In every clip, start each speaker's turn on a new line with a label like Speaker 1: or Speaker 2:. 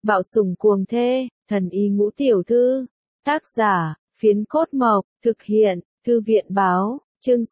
Speaker 1: Bạo sủng cuồng thê, thần y ngũ tiểu thư. Tác giả, Phiến Cốt Mộc, thực hiện, Thư viện báo, chương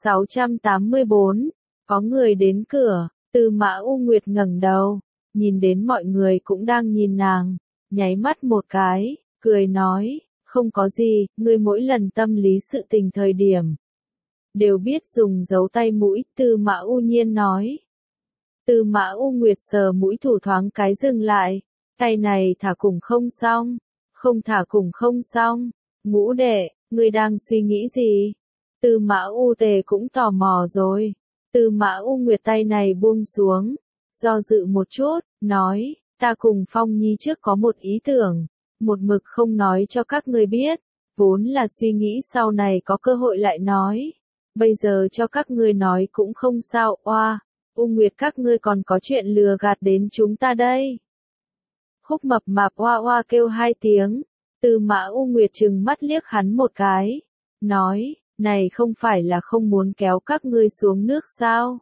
Speaker 1: 684. Có người đến cửa, Tư Mã U Nguyệt ngẩng đầu, nhìn đến mọi người cũng đang nhìn nàng, nháy mắt một cái, cười nói, không có gì, ngươi mỗi lần tâm lý sự tình thời điểm. Đều biết dùng dấu tay mũi, Tư Mã U Nhiên nói. Tư Mã U Nguyệt sờ mũi thủ thoáng cái dừng lại, tay này thả cùng không xong, không thả cùng không xong, Ngũ đệ, ngươi đang suy nghĩ gì? Tư Mã U Tề cũng tò mò rồi, Tư Mã U Nguyệt tay này buông xuống, do dự một chút, nói, ta cùng Phong Nhi trước có một ý tưởng, một mực không nói cho các ngươi biết, vốn là suy nghĩ sau này có cơ hội lại nói, bây giờ cho các ngươi nói cũng không sao, oa. U Nguyệt các ngươi còn có chuyện lừa gạt đến chúng ta đây. Khúc Mập Mạp oa oa kêu hai tiếng, Tư Mã U Nguyệt trừng mắt liếc hắn một cái, nói, này không phải là không muốn kéo các ngươi xuống nước sao?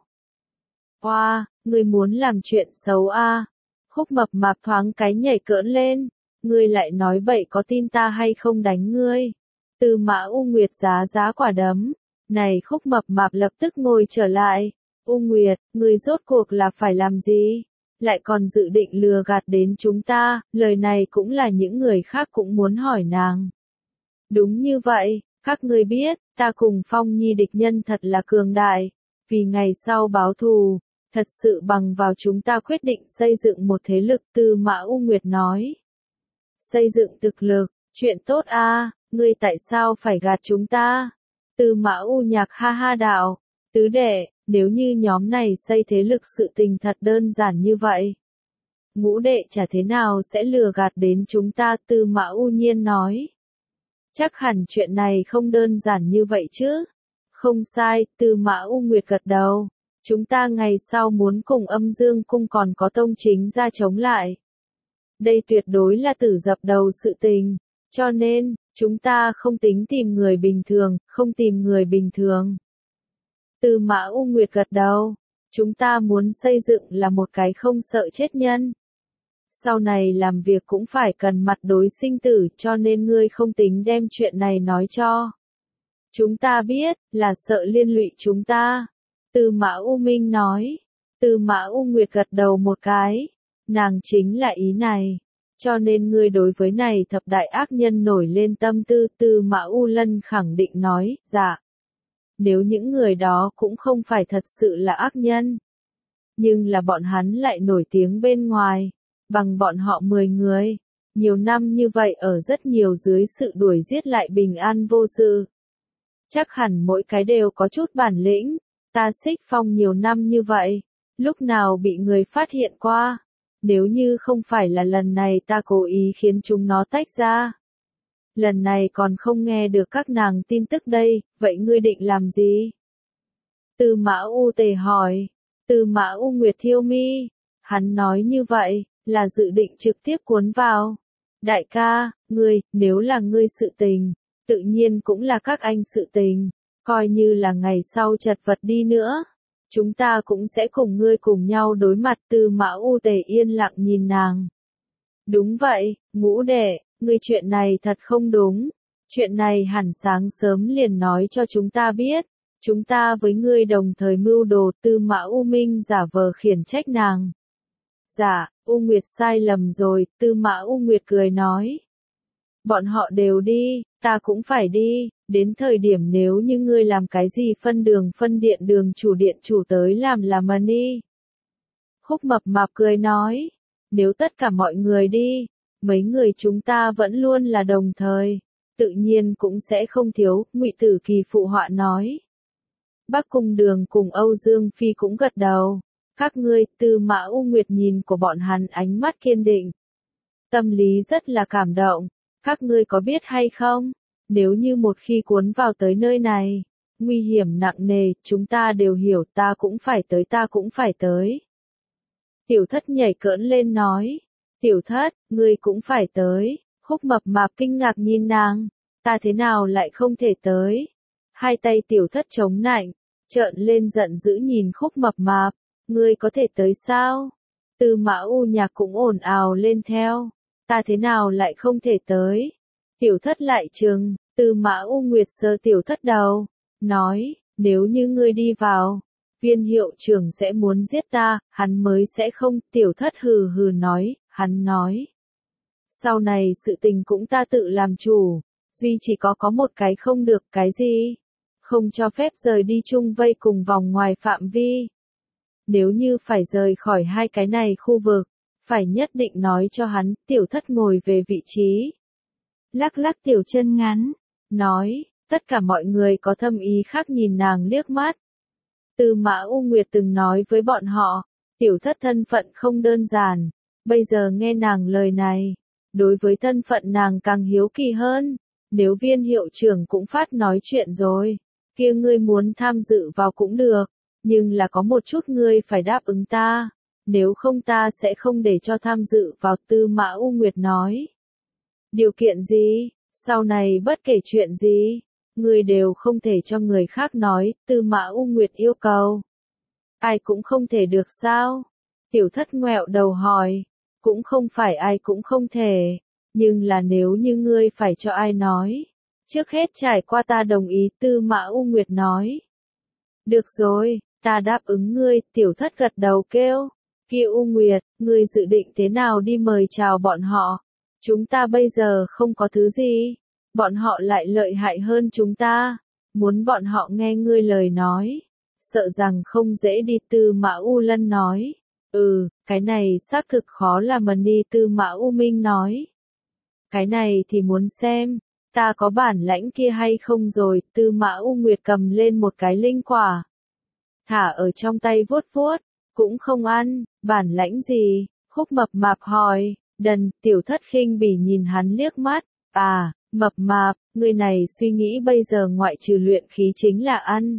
Speaker 1: Oa, ngươi muốn làm chuyện xấu a? Khúc Mập Mạp thoáng cái nhảy cỡn lên, ngươi lại nói bậy có tin ta hay không đánh ngươi? Tư Mã U Nguyệt giá quả đấm, này Khúc Mập Mạp lập tức ngồi trở lại. U Nguyệt, ngươi rốt cuộc là phải làm gì? Lại còn dự định lừa gạt đến chúng ta, lời này cũng là những người khác cũng muốn hỏi nàng. Đúng như vậy, các ngươi biết, ta cùng Phong Nhi địch nhân thật là cường đại, vì ngày sau báo thù, thật sự bằng vào chúng ta quyết định xây dựng một thế lực. Tư Mã U Nguyệt nói. Xây dựng thực lực, chuyện tốt a, ngươi tại sao phải gạt chúng ta? Tư Mã U Nhạc ha ha đạo, tứ đệ, nếu như nhóm này xây thế lực sự tình thật đơn giản như vậy. Ngũ đệ chả thế nào sẽ lừa gạt đến chúng ta, Tư Mã U Nhiên nói. Chắc hẳn chuyện này không đơn giản như vậy chứ. Không sai, Tư Mã U Nguyệt gật đầu. Chúng ta ngày sau muốn cùng Âm Dương Cung còn có Tông Chính ra chống lại. Đây tuyệt đối là tử dập đầu sự tình. Cho nên, chúng ta không tính tìm người bình thường, không tìm người bình thường. Tư Mã U Nguyệt gật đầu, chúng ta muốn xây dựng là một cái không sợ chết nhân. Sau này làm việc cũng phải cần mặt đối sinh tử, cho nên ngươi không tính đem chuyện này nói cho. Chúng ta biết, là sợ liên lụy chúng ta. Tư Mã U Minh nói. Tư Mã U Nguyệt gật đầu một cái, nàng chính là ý này. Cho nên ngươi đối với này thập đại ác nhân nổi lên tâm tư. Tư Mã U Lân khẳng định nói, dạ. Nếu những người đó cũng không phải thật sự là ác nhân, nhưng là bọn hắn lại nổi tiếng bên ngoài, bằng bọn họ 10 người, nhiều năm như vậy ở rất nhiều dưới sự đuổi giết lại bình an vô sự. Chắc hẳn mỗi cái đều có chút bản lĩnh, ta Xích Phong nhiều năm như vậy, lúc nào bị người phát hiện qua, nếu như không phải là lần này ta cố ý khiến chúng nó tách ra. Lần này còn không nghe được các nàng tin tức đây, vậy ngươi định làm gì? Tư Mã U Tề hỏi. Tư Mã U Nguyệt thiêu mi. Hắn nói như vậy, là dự định trực tiếp cuốn vào. Đại ca, ngươi, nếu là ngươi sự tình, tự nhiên cũng là các anh sự tình, coi như là ngày sau chật vật đi nữa. Chúng ta cũng sẽ cùng ngươi cùng nhau đối mặt. Tư Mã U Tề yên lặng nhìn nàng. Đúng vậy, Ngũ đệ. Ngươi chuyện này thật không đúng, chuyện này hẳn sáng sớm liền nói cho chúng ta biết, chúng ta với ngươi đồng thời mưu đồ. Tư Mã U Minh giả vờ khiển trách nàng. Dạ, U Nguyệt sai lầm rồi, Tư Mã U Nguyệt cười nói. Bọn họ đều đi, ta cũng phải đi, đến thời điểm nếu như ngươi làm cái gì phân điện chủ tới làm money. Khúc Mập Mạp cười nói, nếu tất cả mọi người đi, mấy người chúng ta vẫn luôn là đồng thời, tự nhiên cũng sẽ không thiếu. Ngụy Tử Kỳ phụ họa nói. Bắc Cung Đường cùng Âu Dương Phi cũng gật đầu. Các ngươi. Tư Mã U Nguyệt nhìn của bọn hắn ánh mắt kiên định, tâm lý rất là cảm động. Các ngươi có biết hay không, nếu như một khi cuốn vào tới nơi này, nguy hiểm nặng nề, chúng ta đều hiểu. Ta cũng phải tới. Tiểu Thất nhảy cỡn lên nói. Tiểu Thất, ngươi cũng phải tới. Khúc Mập Mạp kinh ngạc nhìn nàng, ta thế nào lại không thể tới? Hai tay Tiểu Thất chống nạnh, trợn lên giận dữ nhìn Khúc Mập Mạp, ngươi có thể tới sao? Tư Mã U Nhạc cũng ồn ào lên theo, ta thế nào lại không thể tới? Tiểu thất lại trừng, Tư Mã U Nguyệt sờ tiểu thất đầu, nói, nếu như ngươi đi vào, Viên hiệu trưởng sẽ muốn giết ta, hắn mới sẽ không, tiểu thất hừ hừ nói, hắn nói. Sau này sự tình cũng ta tự làm chủ, duy chỉ có một cái không được, cái gì? Không cho phép rời đi chung vây cùng vòng ngoài phạm vi. Nếu như phải rời khỏi hai cái này khu vực, phải nhất định nói cho hắn, tiểu thất ngồi về vị trí. Lắc lắc tiểu chân ngắn, nói, tất cả mọi người có thâm ý khác nhìn nàng liếc mắt. Tư Mã U Nguyệt từng nói với bọn họ, tiểu thất thân phận không đơn giản, bây giờ nghe nàng lời này, đối với thân phận nàng càng hiếu kỳ hơn, nếu Viên hiệu trưởng cũng phát nói chuyện rồi, kia ngươi muốn tham dự vào cũng được, nhưng là có một chút ngươi phải đáp ứng ta, nếu không ta sẽ không để cho tham dự vào, Tư Mã U Nguyệt nói. Điều kiện gì? Sau này bất kể chuyện gì, ngươi đều không thể cho người khác nói, Tư Mã U Nguyệt yêu cầu. Ai cũng không thể được sao? Tiểu thất ngoẹo đầu hỏi, cũng không phải ai cũng không thể, nhưng là nếu như ngươi phải cho ai nói, trước hết trải qua ta đồng ý, Tư Mã U Nguyệt nói. Được rồi, ta đáp ứng ngươi, tiểu thất gật đầu kêu, kia U Nguyệt, ngươi dự định thế nào đi mời chào bọn họ? Chúng ta bây giờ không có thứ gì, bọn họ lại lợi hại hơn chúng ta, muốn bọn họ nghe ngươi lời nói, sợ rằng không dễ đi, Tư Mã U Lân nói. Cái này xác thực khó làm đi, Tư Mã U Minh nói. Cái này thì muốn xem, ta có bản lãnh kia hay không rồi, Tư Mã U Nguyệt cầm lên một cái linh quả. Thả ở trong tay vuốt vuốt, cũng không ăn, bản lãnh gì, Khúc Mập Mạp hỏi, tiểu thất khinh bỉ nhìn hắn liếc mắt, Mập Mạp, người này suy nghĩ bây giờ ngoại trừ luyện khí chính là ăn.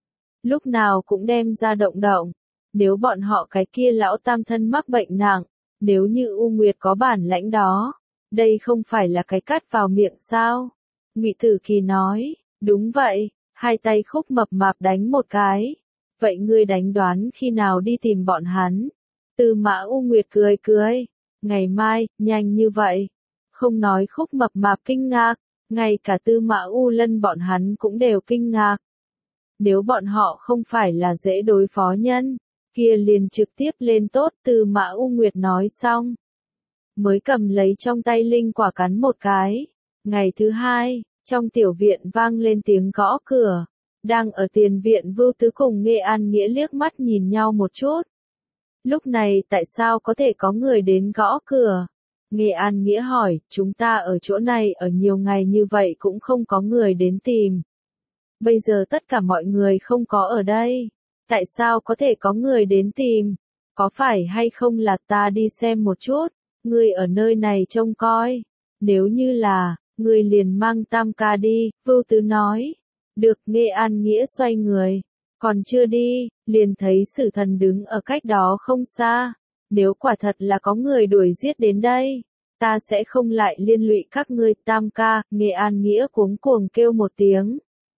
Speaker 1: Lúc nào cũng đem ra động động, nếu bọn họ cái kia lão tam thân mắc bệnh nặng, nếu như U Nguyệt có bản lãnh đó, đây không phải là cái cắt vào miệng sao? Ngụy Tử Kỳ nói, đúng vậy, hai tay Khúc Mập Mạp đánh một cái. Vậy ngươi đánh đoán khi nào đi tìm bọn hắn? Tư Mã U Nguyệt cười cười, ngày mai, nhanh như vậy. Không nói Khúc Mập Mạp kinh ngạc, ngay cả Tư Mã U Lân bọn hắn cũng đều kinh ngạc. Nếu bọn họ không phải là dễ đối phó nhân, kia liền trực tiếp lên tốt, Tư Mã U Nguyệt nói xong. Mới cầm lấy trong tay linh quả cắn một cái. Ngày thứ hai, trong tiểu viện vang lên tiếng gõ cửa. Đang ở tiền viện Vưu Tứ cùng Nghệ An Nghĩa liếc mắt nhìn nhau một chút. Lúc này tại sao có thể có người đến gõ cửa? Nghệ An Nghĩa hỏi, chúng ta ở chỗ này ở nhiều ngày như vậy cũng không có người đến tìm. Bây giờ tất cả mọi người không có ở đây. Tại sao có thể có người đến tìm? Có phải hay không là ta đi xem một chút, ngươi ở nơi này trông coi. Nếu như là, ngươi liền mang Tam ca đi, Vưu Tứ nói. Được, Nghệ An Nghĩa xoay người. Còn chưa đi, liền thấy Sử Thần đứng ở cách đó không xa. Nếu quả thật là có người đuổi giết đến đây, ta sẽ không lại liên lụy các ngươi, Tam ca, Nghệ An Nghĩa cuống cuồng kêu một tiếng.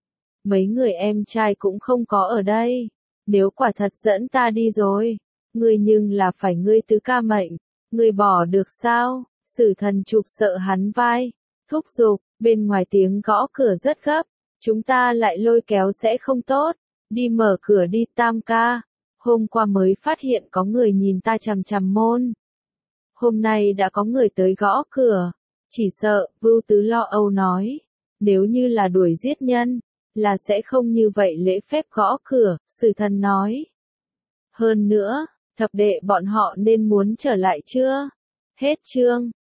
Speaker 1: Mấy người em trai cũng không có ở đây. Nếu quả thật dẫn ta đi rồi, ngươi nhưng là phải ngươi tứ ca mệnh, ngươi bỏ được sao? Sử Thần chụp sợ hắn vai, thúc giục, bên ngoài tiếng gõ cửa rất gấp, chúng ta lại lôi kéo sẽ không tốt, đi mở cửa đi, Tam ca. Hôm qua mới phát hiện có người nhìn ta chằm chằm môn. Hôm nay đã có người tới gõ cửa, chỉ sợ, Vưu Tứ lo âu nói, nếu như là đuổi giết nhân, là sẽ không như vậy lễ phép gõ cửa, Sử Thần nói. Hơn nữa, thập đệ bọn họ nên muốn trở lại chưa? Hết chương.